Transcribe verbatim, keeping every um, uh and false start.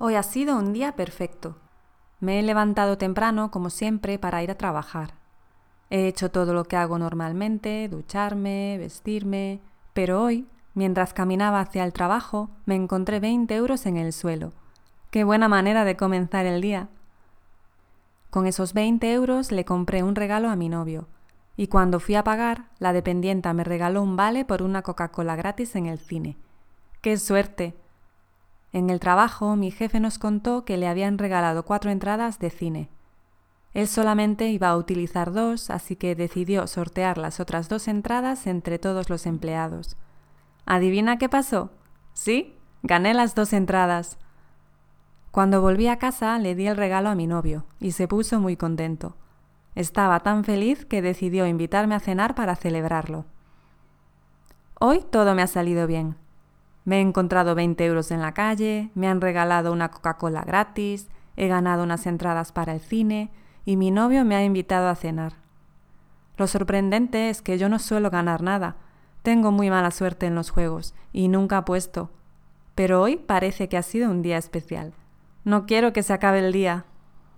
Hoy ha sido un día perfecto. Me he levantado temprano, como siempre, para ir a trabajar. He hecho todo lo que hago normalmente, ducharme, vestirme, pero hoy, mientras caminaba hacia el trabajo, me encontré veinte euros en el suelo. ¡Qué buena manera de comenzar el día! Con esos veinte euros le compré un regalo a mi novio, y cuando fui a pagar, la dependienta me regaló un vale por una Coca-Cola gratis en el cine. ¡Qué suerte! En el trabajo, mi jefe nos contó que le habían regalado cuatro entradas de cine. Él solamente iba a utilizar dos, así que decidió sortear las otras dos entradas entre todos los empleados. ¿Adivina qué pasó? Sí, gané las dos entradas. Cuando volví a casa le di el regalo a mi novio y se puso muy contento. Estaba tan feliz que decidió invitarme a cenar para celebrarlo. Hoy todo me ha salido bien. Me he encontrado veinte euros en la calle, me han regalado una Coca-Cola gratis, he ganado unas entradas para el cine y mi novio me ha invitado a cenar. Lo sorprendente es que yo no suelo ganar nada. Tengo muy mala suerte en los juegos y nunca apuesto. Pero hoy parece que ha sido un día especial. No quiero que se acabe el día.